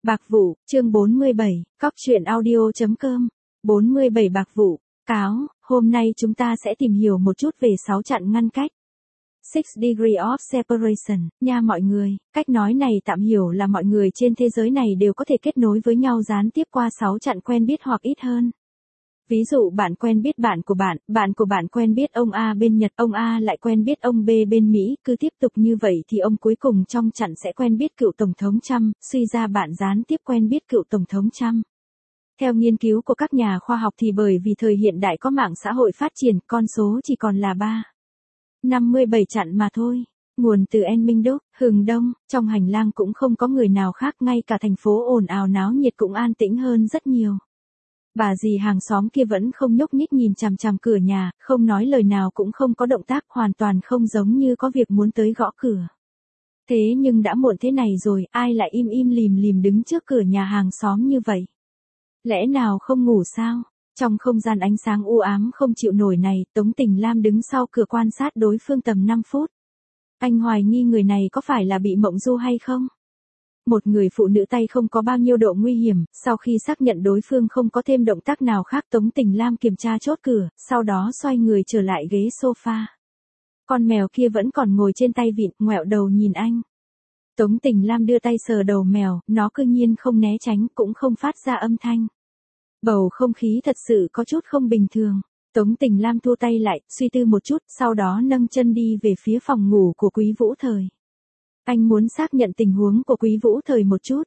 Bạc vụ, chương 47, cóc truyện audio.com. 47 Bạc vụ, cáo, hôm nay chúng ta sẽ tìm hiểu một chút về 6 chặn ngăn cách. 6 degree of separation, nha mọi người, cách nói này tạm hiểu là mọi người trên thế giới này đều có thể kết nối với nhau gián tiếp qua 6 chặn quen biết hoặc ít hơn. Ví dụ bạn quen biết bạn của bạn quen biết ông A bên Nhật, ông A lại quen biết ông B bên Mỹ, cứ tiếp tục như vậy thì ông cuối cùng trong chặn sẽ quen biết cựu Tổng thống Trump, suy ra bạn gián tiếp quen biết cựu Tổng thống Trump. Theo nghiên cứu của các nhà khoa học thì bởi vì thời hiện đại có mạng xã hội phát triển, con số chỉ còn là 57 chặn mà thôi. Nguồn từ Enmingdok, Hừng Đông, trong hành lang cũng không có người nào khác, ngay cả thành phố ồn ào náo nhiệt cũng an tĩnh hơn rất nhiều. Bà dì hàng xóm kia vẫn không nhúc nhích nhìn chằm chằm cửa nhà, không nói lời nào cũng không có động tác, hoàn toàn không giống như có việc muốn tới gõ cửa. Thế nhưng đã muộn thế này rồi, ai lại im im lìm lìm đứng trước cửa nhà hàng xóm như vậy? Lẽ nào không ngủ sao? Trong không gian ánh sáng u ám không chịu nổi này, Tống Tình Lam đứng sau cửa quan sát đối phương tầm 5 phút. Anh hoài nghi người này có phải là bị mộng du hay không? Một người phụ nữ tay không có bao nhiêu độ nguy hiểm, sau khi xác nhận đối phương không có thêm động tác nào khác, Tống Tình Lam kiểm tra chốt cửa, sau đó xoay người trở lại ghế sofa. Con mèo kia vẫn còn ngồi trên tay vịn, ngoẹo đầu nhìn anh. Tống Tình Lam đưa tay sờ đầu mèo, nó cư nhiên không né tránh, cũng không phát ra âm thanh. Bầu không khí thật sự có chút không bình thường. Tống Tình Lam thua tay lại, suy tư một chút, sau đó nâng chân đi về phía phòng ngủ của Quý Vũ Thời. Anh muốn xác nhận tình huống của Quý Vũ Thời một chút.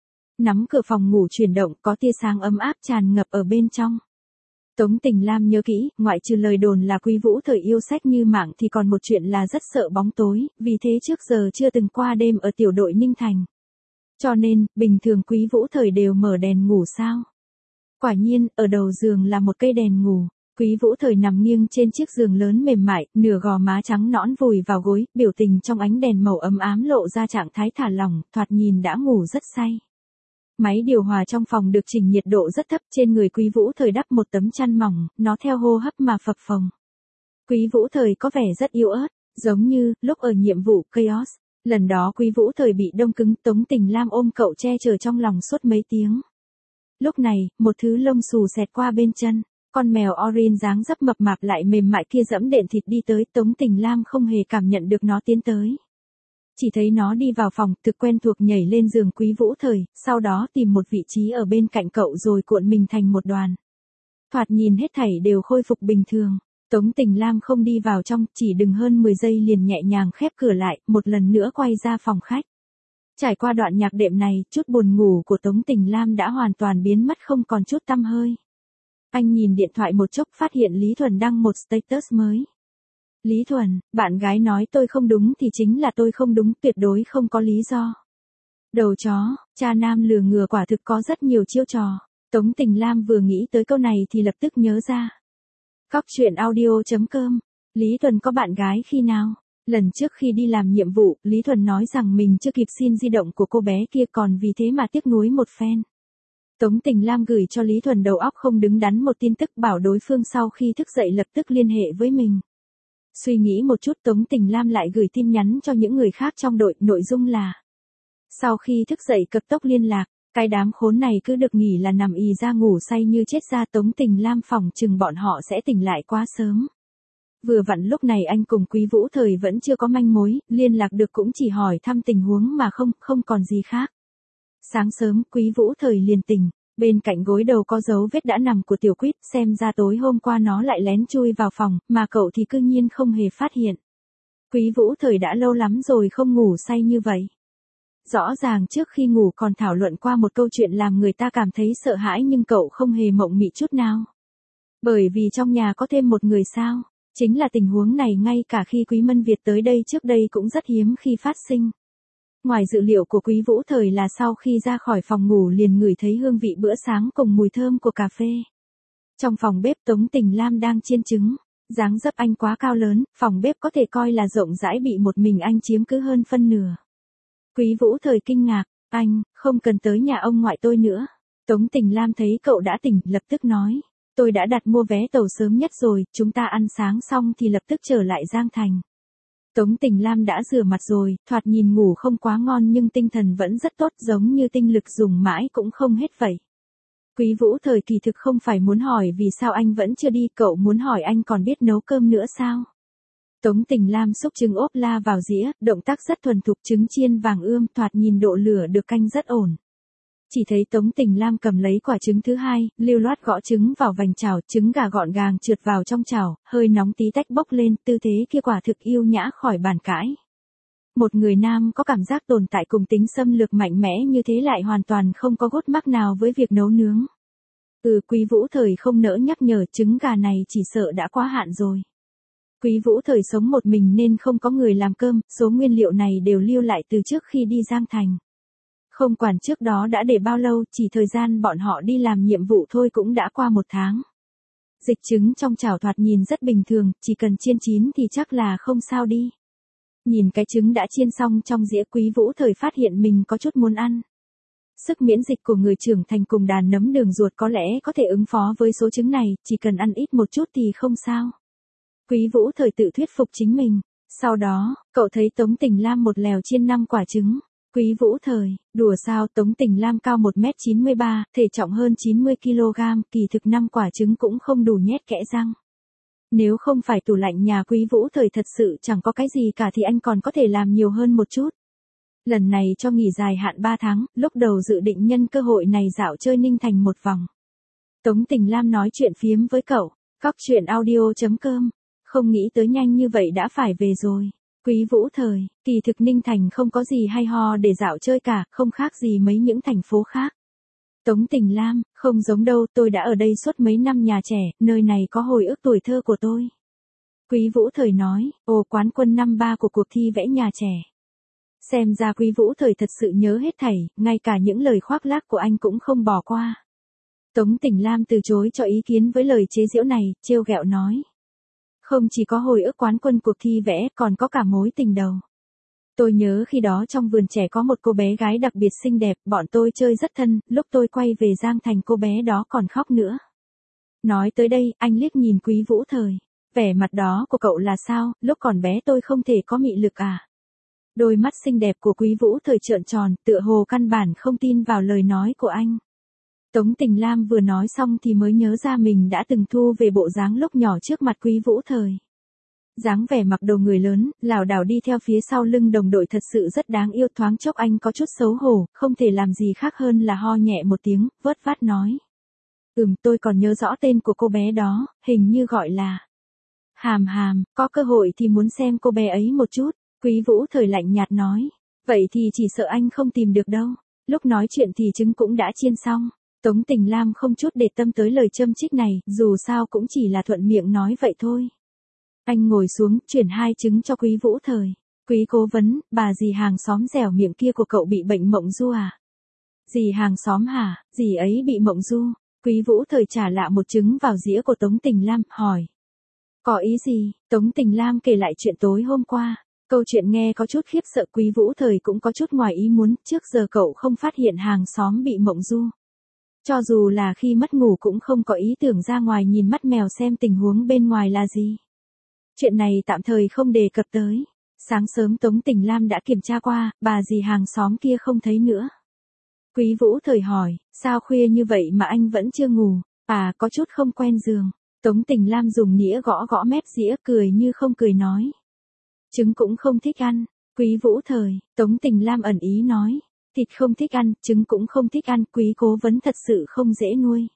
Nắm cửa phòng ngủ chuyển động, có tia sáng ấm áp tràn ngập ở bên trong. Tống Tình Lam nhớ kỹ, ngoại trừ lời đồn là Quý Vũ Thời yêu sách như mạng thì còn một chuyện là rất sợ bóng tối, vì thế trước giờ chưa từng qua đêm ở tiểu đội Ninh Thành. Cho nên, bình thường Quý Vũ Thời đều mở đèn ngủ sao? Quả nhiên, ở đầu giường là một cây đèn ngủ. Quý Vũ Thời nằm nghiêng trên chiếc giường lớn mềm mại, nửa gò má trắng nõn vùi vào gối, biểu tình trong ánh đèn màu ấm ám lộ ra trạng thái thả lỏng, thoạt nhìn đã ngủ rất say. Máy điều hòa trong phòng được chỉnh nhiệt độ rất thấp, trên người Quý Vũ Thời đắp một tấm chăn mỏng, nó theo hô hấp mà phập phồng. Quý Vũ Thời có vẻ rất yếu ớt, giống như lúc ở nhiệm vụ Chaos. Lần đó Quý Vũ Thời bị đông cứng, Tống Tình Lam ôm cậu che chở trong lòng suốt mấy tiếng. Lúc này, một thứ lông xù xẹt qua bên chân. Con mèo Orin dáng dấp mập mạp lại mềm mại kia dẫm đệm thịt đi tới, Tống Tình Lam không hề cảm nhận được nó tiến tới. Chỉ thấy nó đi vào phòng, thực quen thuộc nhảy lên giường Quý Vũ Thời, sau đó tìm một vị trí ở bên cạnh cậu rồi cuộn mình thành một đoàn. Thoạt nhìn hết thảy đều khôi phục bình thường. Tống Tình Lam không đi vào trong, chỉ đừng hơn 10 giây liền nhẹ nhàng khép cửa lại, một lần nữa quay ra phòng khách. Trải qua đoạn nhạc đệm này, chút buồn ngủ của Tống Tình Lam đã hoàn toàn biến mất không còn chút tăm hơi. Anh nhìn điện thoại một chốc, phát hiện Lý Thuần đăng một status mới. Lý Thuần, bạn gái nói tôi không đúng thì chính là tôi không đúng, tuyệt đối không có lý do. Đầu chó, cha nam lừa ngừa quả thực có rất nhiều chiêu trò. Tống Tình Lam vừa nghĩ tới câu này thì lập tức nhớ ra. Cóc truyện audio.com. Lý Thuần có bạn gái khi nào? Lần trước khi đi làm nhiệm vụ, Lý Thuần nói rằng mình chưa kịp xin di động của cô bé kia, còn vì thế mà tiếc nuối một phen. Tống Tình Lam gửi cho Lý Thuần đầu óc không đứng đắn một tin tức, bảo đối phương sau khi thức dậy lập tức liên hệ với mình. Suy nghĩ một chút, Tống Tình Lam lại gửi tin nhắn cho những người khác trong đội, nội dung là: sau khi thức dậy cực tốc liên lạc, cái đám khốn này cứ được nghỉ là nằm ì ra ngủ say như chết ra. Tống Tình Lam phỏng chừng bọn họ sẽ tỉnh lại quá sớm. Vừa vặn lúc này anh cùng Quý Vũ Thời vẫn chưa có manh mối, liên lạc được cũng chỉ hỏi thăm tình huống mà không còn gì khác. Sáng sớm, Quý Vũ Thời liền tỉnh, bên cạnh gối đầu có dấu vết đã nằm của Tiểu Quýt, xem ra tối hôm qua nó lại lén chui vào phòng, mà cậu thì cư nhiên không hề phát hiện. Quý Vũ Thời đã lâu lắm rồi không ngủ say như vậy. Rõ ràng trước khi ngủ còn thảo luận qua một câu chuyện làm người ta cảm thấy sợ hãi, nhưng cậu không hề mộng mị chút nào. Bởi vì trong nhà có thêm một người sao? Chính là tình huống này ngay cả khi Quý Mân Việt tới đây trước đây cũng rất hiếm khi phát sinh. Ngoài dự liệu của Quý Vũ Thời là sau khi ra khỏi phòng ngủ liền ngửi thấy hương vị bữa sáng cùng mùi thơm của cà phê. Trong phòng bếp Tống Tình Lam đang chiên trứng, dáng dấp anh quá cao lớn, phòng bếp có thể coi là rộng rãi, bị một mình anh chiếm cứ hơn phân nửa. Quý Vũ Thời kinh ngạc, anh, không cần tới nhà ông ngoại tôi nữa. Tống Tình Lam thấy cậu đã tỉnh, lập tức nói, tôi đã đặt mua vé tàu sớm nhất rồi, chúng ta ăn sáng xong thì lập tức trở lại Giang Thành. Tống Tình Lam đã rửa mặt rồi, thoạt nhìn ngủ không quá ngon nhưng tinh thần vẫn rất tốt, giống như tinh lực dùng mãi cũng không hết vậy. Quý Vũ Thời kỳ thực không phải muốn hỏi vì sao anh vẫn chưa đi, cậu muốn hỏi anh còn biết nấu cơm nữa sao? Tống Tình Lam xúc trứng ốp la vào dĩa, động tác rất thuần thục, trứng chiên vàng ươm, thoạt nhìn độ lửa được canh rất ổn. Chỉ thấy Tống Tình Lam cầm lấy quả trứng thứ hai, lưu loát gõ trứng vào vành chảo, trứng gà gọn gàng trượt vào trong chảo, hơi nóng tí tách bốc lên, tư thế kia quả thực yêu nhã khỏi bàn cãi. Một người nam có cảm giác tồn tại cùng tính xâm lược mạnh mẽ như thế lại hoàn toàn không có gút mắc nào với việc nấu nướng. Quý Vũ Thời không nỡ nhắc nhở, trứng gà này chỉ sợ đã quá hạn rồi. Quý Vũ Thời sống một mình nên không có người làm cơm, số nguyên liệu này đều lưu lại từ trước khi đi Giang Thành. Không quản trước đó đã để bao lâu, chỉ thời gian bọn họ đi làm nhiệm vụ thôi cũng đã qua 1 tháng. Dịch trứng trong chảo thoạt nhìn rất bình thường, chỉ cần chiên chín thì chắc là không sao đi. Nhìn cái trứng đã chiên xong trong dĩa, Quý Vũ Thời phát hiện mình có chút muốn ăn. Sức miễn dịch của người trưởng thành cùng đàn nấm đường ruột có lẽ có thể ứng phó với số trứng này, chỉ cần ăn ít một chút thì không sao. Quý Vũ Thời tự thuyết phục chính mình. Sau đó, cậu thấy Tống Tình Lam một lèo chiên 5 quả trứng. Quý Vũ Thời, đùa sao? Tống Tình Lam cao 1m93, thể trọng hơn 90kg, kỳ thực 5 quả trứng cũng không đủ nhét kẽ răng. Nếu không phải tủ lạnh nhà Quý Vũ Thời thật sự chẳng có cái gì cả thì anh còn có thể làm nhiều hơn một chút. Lần này cho nghỉ dài hạn 3 tháng, lúc đầu dự định nhân cơ hội này dạo chơi Ninh Thành một vòng. Tống Tình Lam nói chuyện phiếm với cậu, cóc truyện audio.com, không nghĩ tới nhanh như vậy đã phải về rồi. Quý Vũ Thời, kỳ thực Ninh Thành không có gì hay ho để dạo chơi cả, không khác gì mấy những thành phố khác. Tống Tình Lam, không giống đâu, tôi đã ở đây suốt mấy năm nhà trẻ, nơi này có hồi ức tuổi thơ của tôi. Quý Vũ Thời nói, quán quân năm 3 của cuộc thi vẽ nhà trẻ. Xem ra Quý Vũ Thời thật sự nhớ hết thảy, ngay cả những lời khoác lác của anh cũng không bỏ qua. Tống Tình Lam từ chối cho ý kiến với lời chế giễu này, trêu ghẹo nói. Không chỉ có hồi ức quán quân cuộc thi vẽ, còn có cả mối tình đầu. Tôi nhớ khi đó trong vườn trẻ có một cô bé gái đặc biệt xinh đẹp, bọn tôi chơi rất thân, lúc tôi quay về Giang Thành cô bé đó còn khóc nữa. Nói tới đây, anh liếc nhìn Quý Vũ Thời. Vẻ mặt đó của cậu là sao, lúc còn bé tôi không thể có mị lực à? Đôi mắt xinh đẹp của Quý Vũ Thời trợn tròn, tựa hồ căn bản không tin vào lời nói của anh. Tống Tình Lam vừa nói xong thì mới nhớ ra mình đã từng thu về bộ dáng lúc nhỏ trước mặt Quý Vũ Thời. Dáng vẻ mặc đồ người lớn, lảo đảo đi theo phía sau lưng đồng đội thật sự rất đáng yêu, thoáng chốc anh có chút xấu hổ, không thể làm gì khác hơn là ho nhẹ một tiếng, vớt vát nói. Tôi còn nhớ rõ tên của cô bé đó, hình như gọi là Hàm Hàm, có cơ hội thì muốn xem cô bé ấy một chút. Quý Vũ Thời lạnh nhạt nói. Vậy thì chỉ sợ anh không tìm được đâu. Lúc nói chuyện thì trứng cũng đã chiên xong. Tống Tình Lam không chút để tâm tới lời châm chích này, dù sao cũng chỉ là thuận miệng nói vậy thôi. Anh ngồi xuống, chuyển 2 trứng cho Quý Vũ Thời. Quý cố vấn, bà dì hàng xóm dẻo miệng kia của cậu bị bệnh mộng du à? Dì hàng xóm hả? Dì ấy bị mộng du. Quý Vũ Thời trả lại một trứng vào dĩa của Tống Tình Lam, hỏi. Có ý gì? Tống Tình Lam kể lại chuyện tối hôm qua. Câu chuyện nghe có chút khiếp sợ, Quý Vũ Thời cũng có chút ngoài ý muốn, trước giờ cậu không phát hiện hàng xóm bị mộng du. Cho dù là khi mất ngủ cũng không có ý tưởng ra ngoài nhìn mắt mèo xem tình huống bên ngoài là gì. Chuyện này tạm thời không đề cập tới. Sáng sớm Tống Tình Lam đã kiểm tra qua, bà dì hàng xóm kia không thấy nữa. Quý Vũ Thời hỏi, sao khuya như vậy mà anh vẫn chưa ngủ? Có chút không quen giường. Tống Tình Lam dùng nĩa gõ gõ mép dĩa, cười như không cười nói. Trứng cũng không thích ăn. Quý Vũ Thời, Tống Tình Lam ẩn ý nói. Thịt không thích ăn, trứng cũng không thích ăn, Quý cố vấn thật sự không dễ nuôi.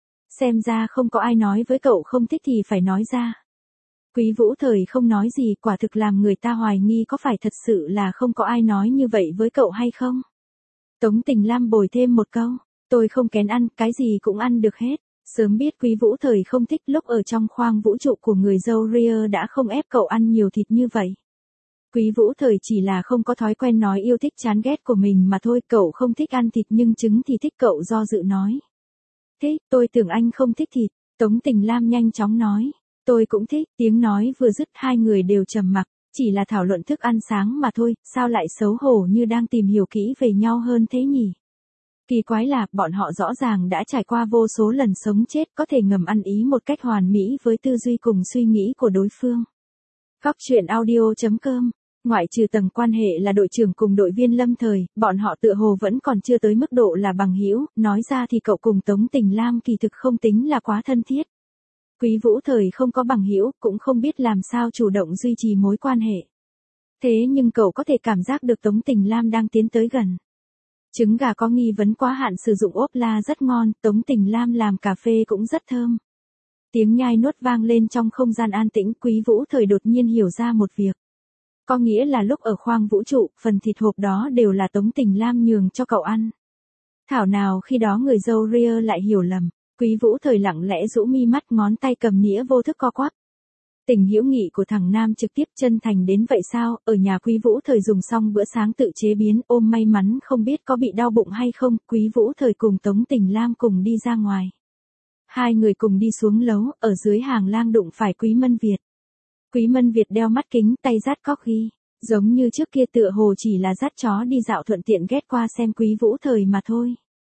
Xem ra không có ai nói với cậu không thích thì phải nói ra. Quý Vũ Thời không nói gì, quả thực làm người ta hoài nghi có phải thật sự là không có ai nói như vậy với cậu hay không. Tống Tình Lam bồi thêm một câu, tôi không kén ăn, cái gì cũng ăn được hết. Sớm biết Quý Vũ Thời không thích, lúc ở trong khoang vũ trụ của người dâu Ria đã không ép cậu ăn nhiều thịt như vậy. Quý Vũ Thời chỉ là không có thói quen nói yêu thích chán ghét của mình mà thôi, cậu không thích ăn thịt nhưng trứng thì thích, cậu do dự nói. Thế, tôi tưởng anh không thích thịt. Tống Tình Lam nhanh chóng nói. Tôi cũng thích, tiếng nói vừa dứt hai người đều trầm mặc, chỉ là thảo luận thức ăn sáng mà thôi, sao lại xấu hổ như đang tìm hiểu kỹ về nhau hơn thế nhỉ? Kỳ quái là, bọn họ rõ ràng đã trải qua vô số lần sống chết, có thể ngầm ăn ý một cách hoàn mỹ với tư duy cùng suy nghĩ của đối phương. Cóc truyện audio.com. Ngoại trừ tầng quan hệ là đội trưởng cùng đội viên lâm thời, bọn họ tựa hồ vẫn còn chưa tới mức độ là bằng hữu, nói ra thì cậu cùng Tống Tình Lam kỳ thực không tính là quá thân thiết. Quý Vũ Thời không có bằng hữu, cũng không biết làm sao chủ động duy trì mối quan hệ. Thế nhưng cậu có thể cảm giác được Tống Tình Lam đang tiến tới gần. Trứng gà có nghi vấn quá hạn sử dụng ốp la rất ngon, Tống Tình Lam làm cà phê cũng rất thơm. Tiếng nhai nuốt vang lên trong không gian an tĩnh, Quý Vũ Thời đột nhiên hiểu ra một việc. Có nghĩa là lúc ở khoang vũ trụ, phần thịt hộp đó đều là Tống Tình Lam nhường cho cậu ăn. Thảo nào khi đó người dâu ria lại hiểu lầm. Quý Vũ Thời lặng lẽ rũ mi mắt, ngón tay cầm nĩa vô thức co quắp. Tình hữu nghị của thằng Nam trực tiếp chân thành đến vậy sao? Ở nhà Quý Vũ Thời dùng xong bữa sáng tự chế biến, ôm may mắn không biết có bị đau bụng hay không, Quý Vũ Thời cùng Tống Tình Lam cùng đi ra ngoài. Hai người cùng đi xuống lấu, ở dưới hàng lang đụng phải Quý Mân Việt. Quý Mân Việt đeo mắt kính, tay dắt cóc ghi, giống như trước kia tựa hồ chỉ là dắt chó đi dạo thuận tiện ghét qua xem Quý Vũ Thời mà thôi.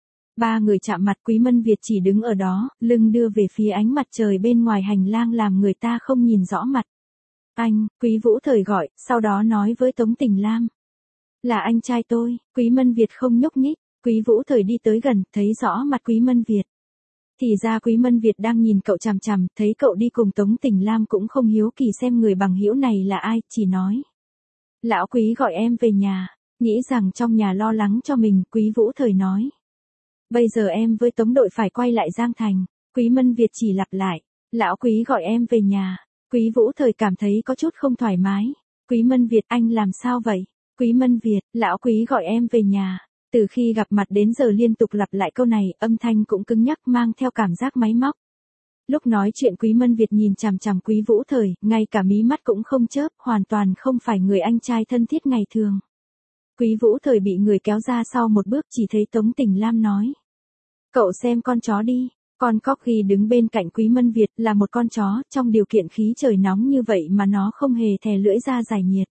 Ba người chạm mặt, Quý Mân Việt chỉ đứng ở đó, lưng đưa về phía ánh mặt trời bên ngoài hành lang làm người ta không nhìn rõ mặt. Anh, Quý Vũ Thời gọi, sau đó nói với Tống Tình Lam. Là anh trai tôi. Quý Mân Việt không nhúc nhích. Quý Vũ Thời đi tới gần, thấy rõ mặt Quý Mân Việt. Thì ra Quý Mân Việt đang nhìn cậu chằm chằm, thấy cậu đi cùng Tống Tình Lam cũng không hiếu kỳ xem người bằng hữu này là ai, chỉ nói. Lão Quý gọi em về nhà, nghĩ rằng trong nhà lo lắng cho mình, Quý Vũ Thời nói. Bây giờ em với Tống đội phải quay lại Giang Thành. Quý Mân Việt chỉ lặp lại. Lão Quý gọi em về nhà. Quý Vũ Thời cảm thấy có chút không thoải mái. Quý Mân Việt, anh làm sao vậy? Quý Mân Việt, lão Quý gọi em về nhà. Từ khi gặp mặt đến giờ liên tục lặp lại câu này, âm thanh cũng cứng nhắc mang theo cảm giác máy móc. Lúc nói chuyện Quý Mân Việt nhìn chằm chằm Quý Vũ Thời, ngay cả mí mắt cũng không chớp, hoàn toàn không phải người anh trai thân thiết ngày thường. Quý Vũ Thời bị người kéo ra sau một bước, chỉ thấy Tống Tình Lam nói. Cậu xem con chó đi. Con Corgi đứng bên cạnh Quý Mân Việt là một con chó, trong điều kiện khí trời nóng như vậy mà nó không hề thè lưỡi ra giải nhiệt.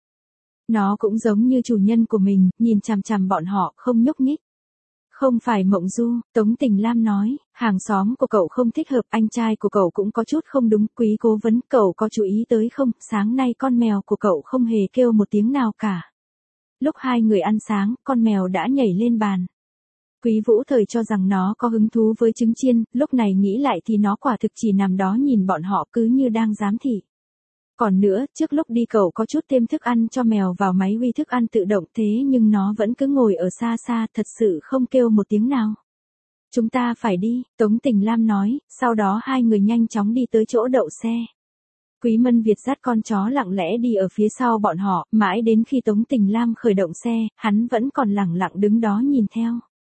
Nó cũng giống như chủ nhân của mình, nhìn chằm chằm bọn họ, không nhúc nhích. Không phải mộng du, Tống Tình Lam nói, hàng xóm của cậu không thích hợp, anh trai của cậu cũng có chút không đúng. Quý cố vấn, cậu có chú ý tới không, sáng nay con mèo của cậu không hề kêu một tiếng nào cả. Lúc hai người ăn sáng, con mèo đã nhảy lên bàn. Quý Vũ Thời cho rằng nó có hứng thú với trứng chiên, lúc này nghĩ lại thì nó quả thực chỉ nằm đó nhìn bọn họ cứ như đang giám thị. Còn nữa, trước lúc đi cậu có chút thêm thức ăn cho mèo vào máy uy thức ăn tự động, thế nhưng nó vẫn cứ ngồi ở xa xa, thật sự không kêu một tiếng nào. Chúng ta phải đi, Tống Tình Lam nói, sau đó hai người nhanh chóng đi tới chỗ đậu xe. Quý Mân Việt dắt con chó lặng lẽ đi ở phía sau bọn họ, mãi đến khi Tống Tình Lam khởi động xe, hắn vẫn còn lẳng lặng đứng đó nhìn theo.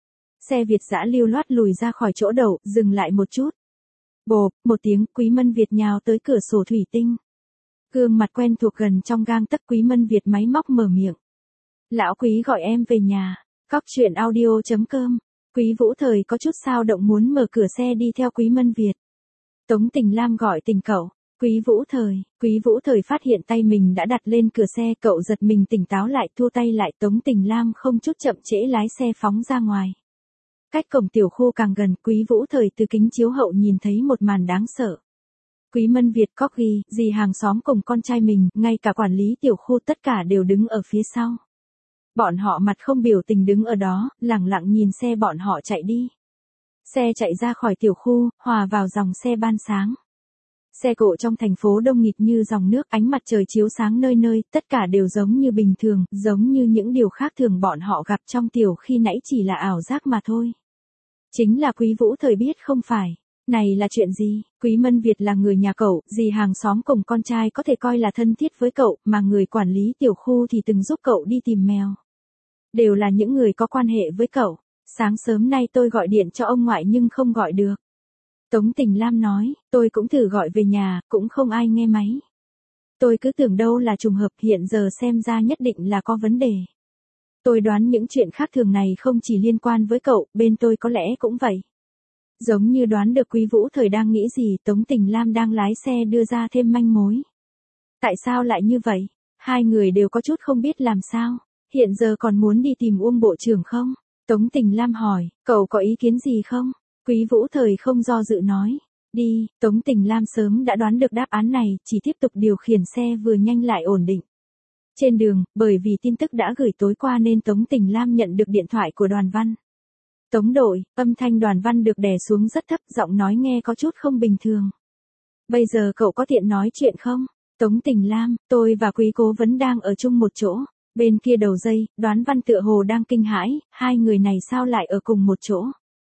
Xe Việt dã lưu loát lùi ra khỏi chỗ đậu, dừng lại một chút. Bộp, một tiếng, Quý Mân Việt nhào tới cửa sổ thủy tinh. Gương mặt quen thuộc gần trong gang tấc, Quý Mân Việt máy móc mở miệng. Lão Quý gọi em về nhà. Cóc truyện audio.com. Quý Vũ Thời có chút xao động muốn mở cửa xe đi theo Quý Mân Việt. Tống Tình Lam gọi tình cậu. Quý Vũ Thời phát hiện tay mình đã đặt lên cửa xe, cậu giật mình tỉnh táo lại, thua tay lại. Tống Tình Lam không chút chậm trễ lái xe phóng ra ngoài. Cách cổng tiểu khu càng gần, Quý Vũ Thời từ kính chiếu hậu nhìn thấy một màn đáng sợ. Quý Mân Việt, Corgi, dì hàng xóm cùng con trai mình, ngay cả quản lý tiểu khu tất cả đều đứng ở phía sau. Bọn họ mặt không biểu tình đứng ở đó, lẳng lặng nhìn xe bọn họ chạy đi. Xe chạy ra khỏi tiểu khu, hòa vào dòng xe ban sáng. Xe cộ trong thành phố đông nghịt như dòng nước, ánh mặt trời chiếu sáng nơi nơi, tất cả đều giống như bình thường, giống như những điều khác thường bọn họ gặp trong tiểu khi nãy chỉ là ảo giác mà thôi. Chính là Quý Vũ Thời biết không phải. Này là chuyện gì? Quý Mân Việt là người nhà cậu, dì hàng xóm cùng con trai có thể coi là thân thiết với cậu, mà người quản lý tiểu khu thì từng giúp cậu đi tìm mèo. Đều là những người có quan hệ với cậu. Sáng sớm nay tôi gọi điện cho ông ngoại nhưng không gọi được. Tống Tình Lam nói, tôi cũng thử gọi về nhà, cũng không ai nghe máy. Tôi cứ tưởng đâu là trùng hợp, hiện giờ xem ra nhất định là có vấn đề. Tôi đoán những chuyện khác thường này không chỉ liên quan với cậu, bên tôi có lẽ cũng vậy. Giống như đoán được Quý Vũ Thời đang nghĩ gì, Tống Tình Lam đang lái xe đưa ra thêm manh mối. Tại sao lại như vậy? Hai người đều có chút không biết làm sao. Hiện giờ còn muốn đi tìm Uông Bộ trưởng không? Tống Tình Lam hỏi, cậu có ý kiến gì không? Quý Vũ Thời không do dự nói. Đi, Tống Tình Lam sớm đã đoán được đáp án này, chỉ tiếp tục điều khiển xe vừa nhanh lại ổn định. Trên đường, bởi vì tin tức đã gửi tối qua nên Tống Tình Lam nhận được điện thoại của Đoàn Văn. Tống đội, âm thanh Đoàn Văn được đè xuống rất thấp, giọng nói nghe có chút không bình thường. Bây giờ cậu có tiện nói chuyện không? Tống Tình Lam, tôi và Quý Cố Vấn đang ở chung một chỗ. Bên kia đầu dây, Đoàn Văn tựa hồ đang kinh hãi, hai người này sao lại ở cùng một chỗ?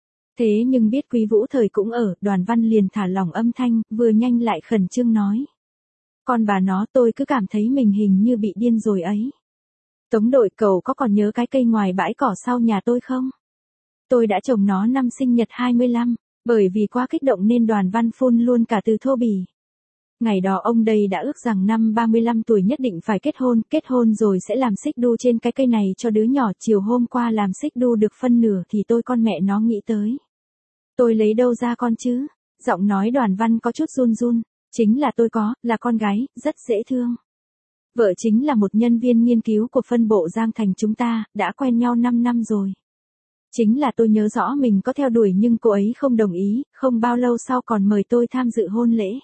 Thế nhưng biết Quý Vũ Thời cũng ở, Đoàn Văn liền thả lỏng âm thanh, vừa nhanh lại khẩn trương nói. Con bà nó, tôi cứ cảm thấy mình hình như bị điên rồi ấy. Tống đội, cậu có còn nhớ cái cây ngoài bãi cỏ sau nhà tôi không? Tôi đã trồng nó năm sinh nhật 25, bởi vì quá kích động nên Đoàn Văn phun luôn cả từ thô bỉ. Ngày đó ông đây đã ước rằng năm 35 tuổi nhất định phải kết hôn rồi sẽ làm xích đu trên cái cây này cho đứa nhỏ. Chiều hôm qua làm xích đu được phân nửa thì tôi con mẹ nó nghĩ tới. Tôi lấy đâu ra con chứ? Giọng nói Đoàn Văn có chút run run. Chính là tôi có, là con gái, rất dễ thương. Vợ chính là một nhân viên nghiên cứu của phân bộ Giang Thành chúng ta, đã quen nhau 5 năm rồi. Chính là tôi nhớ rõ mình có theo đuổi nhưng cô ấy không đồng ý, không bao lâu sau còn mời tôi tham dự hôn lễ.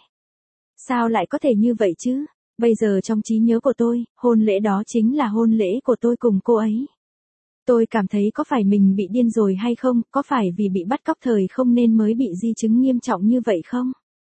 Sao lại có thể như vậy chứ? Bây giờ trong trí nhớ của tôi, hôn lễ đó chính là hôn lễ của tôi cùng cô ấy. Tôi cảm thấy có phải mình bị điên rồi hay không, có phải vì bị bắt cóc thời không nên mới bị di chứng nghiêm trọng như vậy không?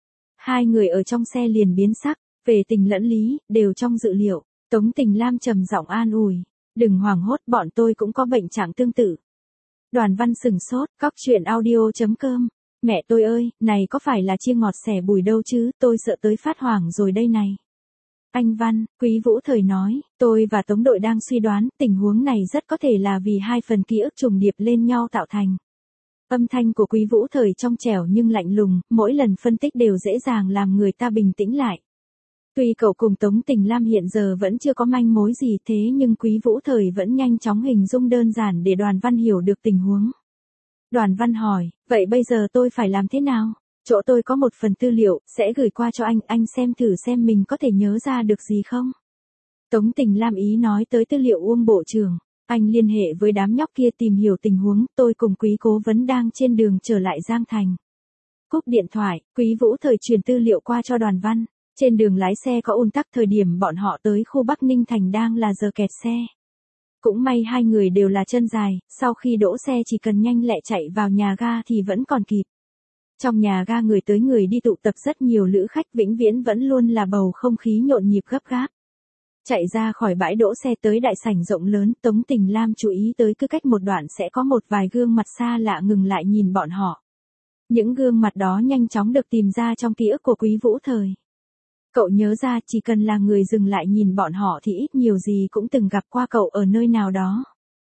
Hai người ở trong xe liền biến sắc, về tình lẫn lý, đều trong dự liệu. Tống Tình Lam trầm giọng an ủi. Đừng hoảng hốt, bọn tôi cũng có bệnh trạng tương tự. Đoàn Văn sừng sốt, cóc truyện audio.com. Mẹ tôi ơi, này có phải là chia ngọt xẻ bùi đâu chứ, tôi sợ tới phát hoảng rồi đây này. Anh Văn, Quý Vũ Thời nói, tôi và Tống đội đang suy đoán, tình huống này rất có thể là vì hai phần ký ức trùng điệp lên nhau tạo thành. Âm thanh của Quý Vũ Thời trong trẻo nhưng lạnh lùng, mỗi lần phân tích đều dễ dàng làm người ta bình tĩnh lại. Tuy cậu cùng Tống Tình Lam hiện giờ vẫn chưa có manh mối gì thế nhưng Quý Vũ Thời vẫn nhanh chóng hình dung đơn giản để Đoàn Văn hiểu được tình huống. Đoàn Văn hỏi, vậy bây giờ tôi phải làm thế nào? Chỗ tôi có một phần tư liệu, sẽ gửi qua cho anh xem thử xem mình có thể nhớ ra được gì không? Tống Tình Lam ý nói tới tư liệu Uông Bộ trưởng. Anh liên hệ với đám nhóc kia tìm hiểu tình huống, tôi cùng Quý Cố Vấn đang trên đường trở lại Giang Thành. Cúp điện thoại, Quý Vũ Thời truyền tư liệu qua cho Đoàn Văn. Trên đường lái xe có ùn tắc, thời điểm bọn họ tới khu Bắc Ninh Thành đang là giờ kẹt xe. Cũng may hai người đều là chân dài, sau khi đỗ xe chỉ cần nhanh lẹ chạy vào nhà ga thì vẫn còn kịp. Trong nhà ga người tới người đi tụ tập rất nhiều lữ khách, vĩnh viễn vẫn luôn là bầu không khí nhộn nhịp gấp gáp. Chạy ra khỏi bãi đỗ xe tới đại sảnh rộng lớn, Tống Tình Lam chú ý tới cứ cách một đoạn sẽ có một vài gương mặt xa lạ ngừng lại nhìn bọn họ. Những gương mặt đó nhanh chóng được tìm ra trong ký ức của Quý Vũ Thời. Cậu nhớ ra chỉ cần là người dừng lại nhìn bọn họ thì ít nhiều gì cũng từng gặp qua cậu ở nơi nào đó.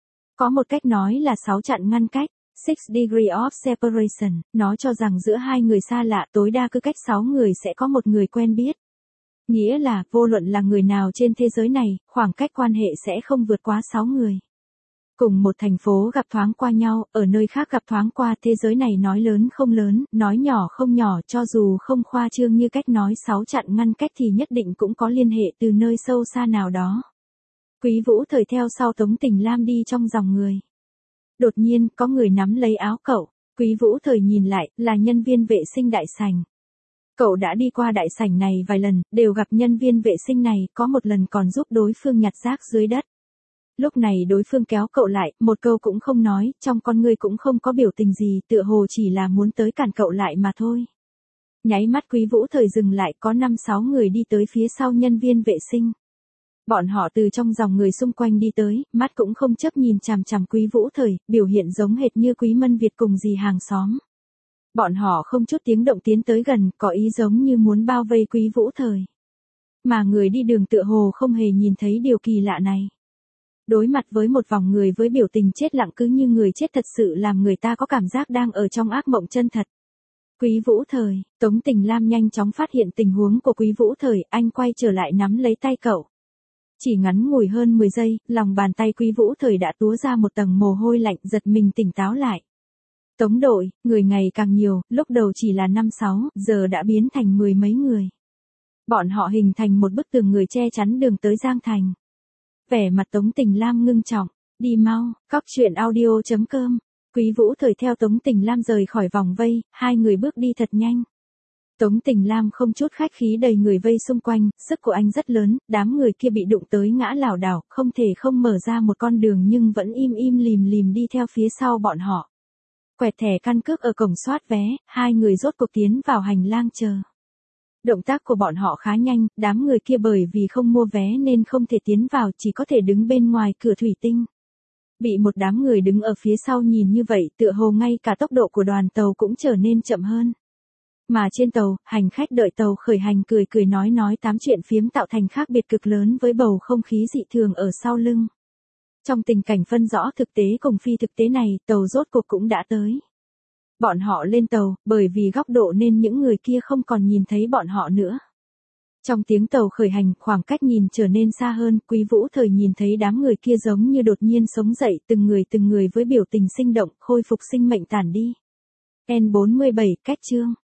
Có một cách nói là 6 chặn ngăn cách, 6 degree of separation, nó cho rằng giữa hai người xa lạ tối đa cứ cách 6 người sẽ có một người quen biết. Nghĩa là, vô luận là người nào trên thế giới này, khoảng cách quan hệ sẽ không vượt quá 6 người. Cùng một thành phố gặp thoáng qua nhau, ở nơi khác gặp thoáng qua, thế giới này nói lớn không lớn, nói nhỏ không nhỏ, cho dù không khoa trương như cách nói 6 chặn ngăn cách thì nhất định cũng có liên hệ từ nơi sâu xa nào đó. Quý Vũ Thời theo sau Tống Tình Lam đi trong dòng người. Đột nhiên, có người nắm lấy áo cậu. Quý Vũ Thời nhìn lại, là nhân viên vệ sinh đại sảnh. Cậu đã đi qua đại sảnh này vài lần, đều gặp nhân viên vệ sinh này, có một lần còn giúp đối phương nhặt rác dưới đất. Lúc này đối phương kéo cậu lại, một câu cũng không nói, trong con ngươi cũng không có biểu tình gì, tựa hồ chỉ là muốn tới cản cậu lại mà thôi. Nháy mắt Quý Vũ Thời dừng lại, có 5-6 người đi tới phía sau nhân viên vệ sinh. Bọn họ từ trong dòng người xung quanh đi tới, mắt cũng không chớp nhìn chằm chằm Quý Vũ Thời, biểu hiện giống hệt như Quý Mân Việt cùng dì hàng xóm. Bọn họ không chút tiếng động tiến tới gần, có ý giống như muốn bao vây Quý Vũ Thời. Mà người đi đường tựa hồ không hề nhìn thấy điều kỳ lạ này. Đối mặt với một vòng người với biểu tình chết lặng cứ như người chết thật sự làm người ta có cảm giác đang ở trong ác mộng chân thật. Quý Vũ Thời, Tống Tình Lam nhanh chóng phát hiện tình huống của Quý Vũ Thời, anh quay trở lại nắm lấy tay cậu. Chỉ ngắn ngủi hơn 10 giây, lòng bàn tay Quý Vũ Thời đã túa ra một tầng mồ hôi lạnh, giật mình tỉnh táo lại. Tống đội, người ngày càng nhiều, lúc đầu chỉ là 5-6, giờ đã biến thành 10 mấy người. Bọn họ hình thành một bức tường người che chắn đường tới Giang Thành. Vẻ mặt Tống Tình Lam ngưng trọng, đi mau, cóc truyện audio.com. Quý Vũ Thời theo Tống Tình Lam rời khỏi vòng vây, hai người bước đi thật nhanh. Tống Tình Lam không chút khách khí đầy người vây xung quanh, sức của anh rất lớn, đám người kia bị đụng tới ngã lảo đảo, không thể không mở ra một con đường nhưng vẫn im im lìm lìm đi theo phía sau bọn họ. Quẹt thẻ căn cước ở cổng soát vé, hai người rốt cuộc tiến vào hành lang chờ. Động tác của bọn họ khá nhanh, đám người kia bởi vì không mua vé nên không thể tiến vào, chỉ có thể đứng bên ngoài cửa thủy tinh. Bị một đám người đứng ở phía sau nhìn như vậy, tựa hồ ngay cả tốc độ của đoàn tàu cũng trở nên chậm hơn. Mà trên tàu, hành khách đợi tàu khởi hành cười cười nói tám chuyện phiếm tạo thành khác biệt cực lớn với bầu không khí dị thường ở sau lưng. Trong tình cảnh phân rõ thực tế cùng phi thực tế này, tàu rốt cuộc cũng đã tới. Bọn họ lên tàu, bởi vì góc độ nên những người kia không còn nhìn thấy bọn họ nữa. Trong tiếng tàu khởi hành, khoảng cách nhìn trở nên xa hơn, Quý Vũ Thời nhìn thấy đám người kia giống như đột nhiên sống dậy, từng người với biểu tình sinh động, khôi phục sinh mệnh tản đi. N47, cách chương.